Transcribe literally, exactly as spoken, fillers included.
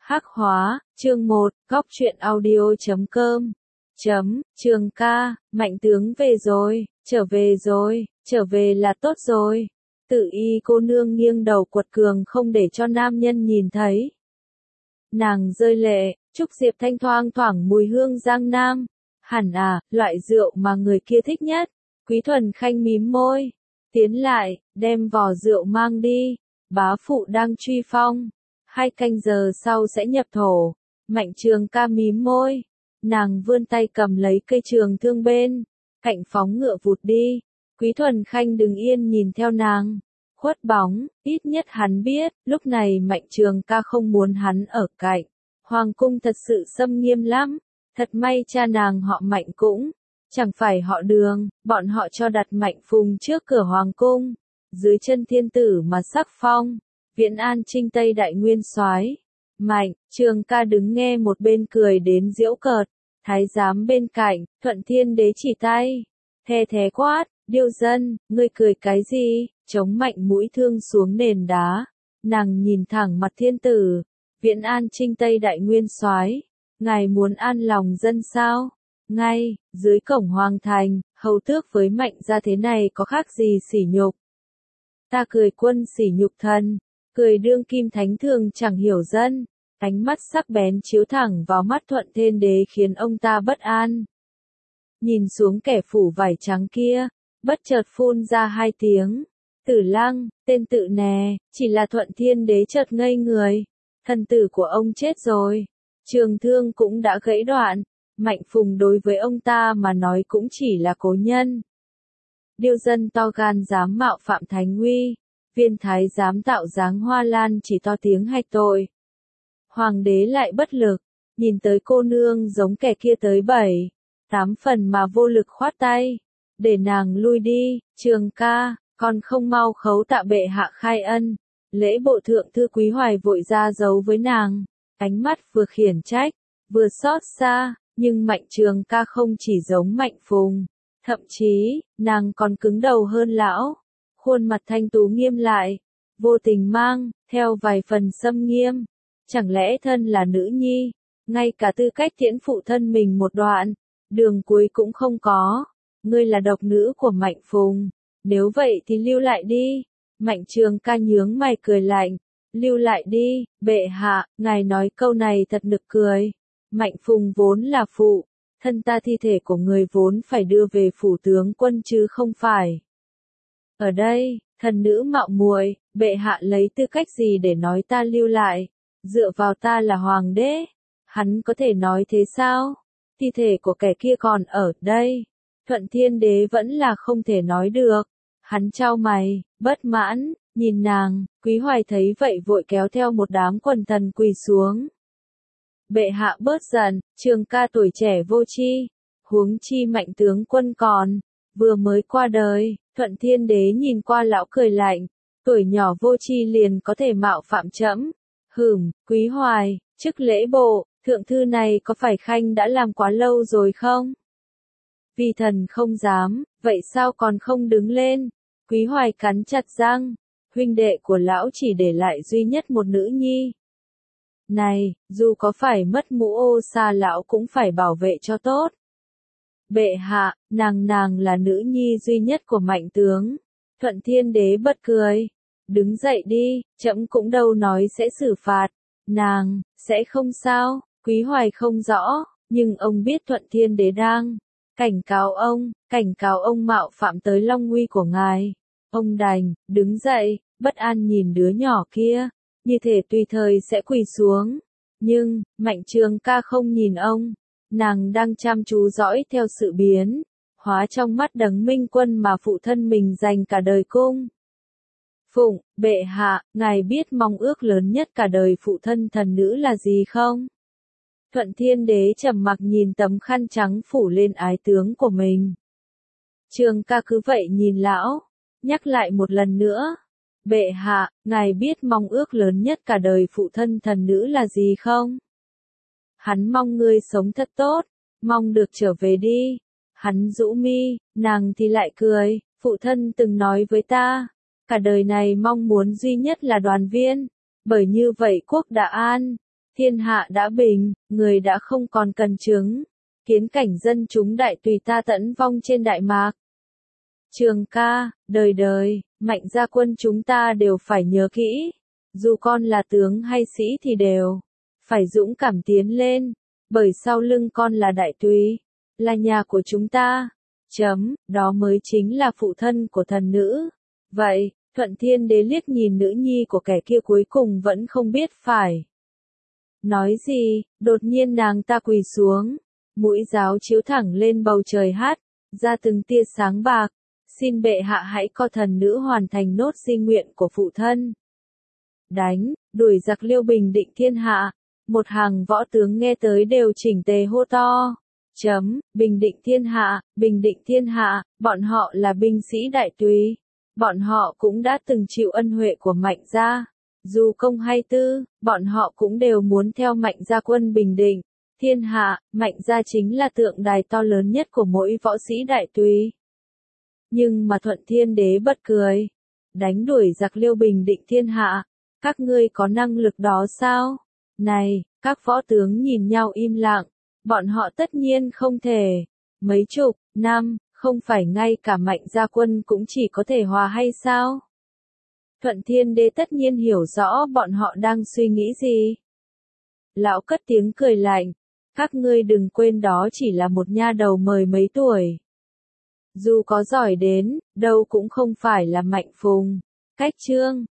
Hắc hóa, chương một, góc truyện audio chấm com. Chấm, Trường ca, Mạnh tướng về rồi, trở về rồi, trở về là tốt rồi. Tự y cô nương nghiêng đầu quật cường không để cho nam nhân nhìn thấy. Nàng rơi lệ, Trúc Diệp thanh thoang thoảng mùi hương giang nam. Hẳn à, loại rượu mà người kia thích nhất. Quý Thuần Khanh mím môi. Tiến lại, đem vò rượu mang đi. Bá phụ đang truy phong. Hai canh giờ sau sẽ nhập thổ. Mạnh Trường ca mím môi. Nàng vươn tay cầm lấy cây trường thương bên. Cạnh phóng ngựa vụt đi. Quý Thuần Khanh đứng yên nhìn theo nàng. Khuất bóng, ít nhất hắn biết, lúc này Mạnh Trường ca không muốn hắn ở cạnh. Hoàng cung thật sự xâm nghiêm lắm. Thật may cha nàng họ Mạnh cũng. Chẳng phải họ Đường, bọn họ cho đặt Mạnh Phùng trước cửa Hoàng cung. Dưới chân thiên tử mà sắc phong. Viễn An Trinh Tây Đại Nguyên Soái. Mạnh Trường ca đứng nghe một bên cười đến giễu cợt. Thái giám bên cạnh, Thuận Thiên Đế chỉ tay. Thè thé quát, điêu dân, ngươi cười cái gì? Chống mạnh mũi thương xuống nền đá. Nàng nhìn thẳng mặt thiên tử. Viễn An Trinh Tây Đại Nguyên Soái. Ngài muốn an lòng dân sao? Ngay, dưới cổng hoàng thành, hầu tước với Mạnh gia thế này có khác gì sỉ nhục? Ta cười quân sỉ nhục thần. Cười đương kim thánh thường chẳng hiểu dân, ánh mắt sắc bén chiếu thẳng vào mắt Thuận Thiên Đế khiến ông ta bất an. Nhìn xuống kẻ phủ vải trắng kia, bất chợt phun ra hai tiếng. Tử Lăng, tên tự nè, chỉ là Thuận Thiên Đế chợt ngây người. Thần tử của ông chết rồi. Trường thương cũng đã gãy đoạn. Mạnh Phùng đối với ông ta mà nói cũng chỉ là cố nhân. Điêu dân to gan dám mạo phạm thánh uy. Viên thái dám tạo dáng hoa lan chỉ to tiếng hạch tội. Hoàng đế lại bất lực, nhìn tới cô nương giống kẻ kia tới bảy, tám phần mà vô lực khoát tay. Để nàng lui đi, Trường ca, còn không mau khấu tạ bệ hạ khai ân. Lễ bộ thượng thư Quý Hoài vội ra giấu với nàng, ánh mắt vừa khiển trách, vừa xót xa, nhưng Mạnh Trường ca không chỉ giống Mạnh Phùng. Thậm chí, nàng còn cứng đầu hơn lão. Khuôn mặt thanh tú nghiêm lại, vô tình mang, theo vài phần xâm nghiêm. Chẳng lẽ thân là nữ nhi, ngay cả tư cách tiễn phụ thân mình một đoạn, đường cuối cũng không có. Ngươi là độc nữ của Mạnh Phùng, nếu vậy thì lưu lại đi. Mạnh Trường ca nhướng mày cười lạnh, lưu lại đi, bệ hạ, ngài nói câu này thật nực cười. Mạnh Phùng vốn là phụ, thân ta thi thể của người vốn phải đưa về phủ tướng quân chứ không phải. Ở đây, thần nữ mạo muội, bệ hạ lấy tư cách gì để nói ta lưu lại? Dựa vào ta là hoàng đế, hắn có thể nói thế sao? Thi thể của kẻ kia còn ở đây. Thuận Thiên Đế vẫn là không thể nói được. Hắn chau mày, bất mãn, nhìn nàng. Quý Hoài thấy vậy vội kéo theo một đám quần thần quỳ xuống. Bệ hạ bớt giận, Trường ca tuổi trẻ vô tri, huống chi Mạnh tướng quân còn vừa mới qua đời. Thuận Thiên Đế nhìn qua lão cười lạnh, tuổi nhỏ vô tri liền có thể mạo phạm trẫm. Hửm, Quý Hoài, chức lễ bộ, thượng thư này có phải Khanh đã làm quá lâu rồi không? Vì thần không dám, vậy sao còn không đứng lên? Quý Hoài cắn chặt răng, huynh đệ của lão chỉ để lại duy nhất một nữ nhi. Này, dù có phải mất mũ ô sa lão cũng phải bảo vệ cho tốt. Bệ hạ, nàng nàng là nữ nhi duy nhất của Mạnh tướng. Thuận Thiên Đế bật cười. Đứng dậy đi, trẫm cũng đâu nói sẽ xử phạt. Nàng, sẽ không sao. Quý Hoài không rõ, nhưng ông biết Thuận Thiên Đế đang cảnh cáo ông, cảnh cáo ông mạo phạm tới long uy của ngài. Ông đành, đứng dậy, bất an nhìn đứa nhỏ kia, như thể tùy thời sẽ quỳ xuống. Nhưng, Mạnh Trường ca không nhìn ông. Nàng đang chăm chú dõi theo sự biến hóa trong mắt Đấng Minh Quân mà phụ thân mình dành cả đời cung. Phụng, bệ hạ, ngài biết mong ước lớn nhất cả đời phụ thân thần nữ là gì không? Thuận Thiên Đế trầm mặc nhìn tấm khăn trắng phủ lên ái tướng của mình. Trường ca cứ vậy nhìn lão, nhắc lại một lần nữa. Bệ hạ, ngài biết mong ước lớn nhất cả đời phụ thân thần nữ là gì không? Hắn mong ngươi sống thật tốt, mong được trở về đi. Hắn rũ mi, nàng thì lại cười, phụ thân từng nói với ta, cả đời này mong muốn duy nhất là đoàn viên, bởi như vậy quốc đã an. Thiên hạ đã bình, người đã không còn cần chứng. Kiến cảnh dân chúng đại tùy ta tẫn vong trên đại mạc. Trường ca, đời đời, Mạnh gia quân chúng ta đều phải nhớ kỹ. Dù con là tướng hay sĩ thì đều phải dũng cảm tiến lên. Bởi sau lưng con là đại tùy, là nhà của chúng ta. Chấm, đó mới chính là phụ thân của thần nữ. Vậy, Thuận Thiên Đế liếc nhìn nữ nhi của kẻ kia cuối cùng vẫn không biết phải nói gì, đột nhiên nàng ta quỳ xuống, mũi giáo chiếu thẳng lên bầu trời hát, ra từng tia sáng bạc, xin bệ hạ hãy co thần nữ hoàn thành nốt di nguyện của phụ thân. Đánh, đuổi giặc Liêu bình định thiên hạ, một hàng võ tướng nghe tới đều chỉnh tề hô to. Chấm, bình định thiên hạ, bình định thiên hạ, bọn họ là binh sĩ đại tùy. Bọn họ cũng đã từng chịu ân huệ của Mạnh gia. Dù công hay tư, bọn họ cũng đều muốn theo Mạnh gia quân bình định thiên hạ. Mạnh gia chính là tượng đài to lớn nhất của mỗi võ sĩ đại tùy. Nhưng mà Thuận Thiên Đế bật cười. Đánh đuổi giặc Liêu bình định thiên hạ. Các ngươi có năng lực đó sao? Này, các võ tướng nhìn nhau im lặng. Bọn họ tất nhiên không thể. Mấy chục năm, không phải ngay cả Mạnh gia quân cũng chỉ có thể hòa hay sao? Thuận Thiên Đế tất nhiên hiểu rõ bọn họ đang suy nghĩ gì. Lão cất tiếng cười lạnh. Các ngươi đừng quên đó chỉ là một nha đầu mười mấy tuổi. Dù có giỏi đến, đâu cũng không phải là Mạnh Phùng. Cách chương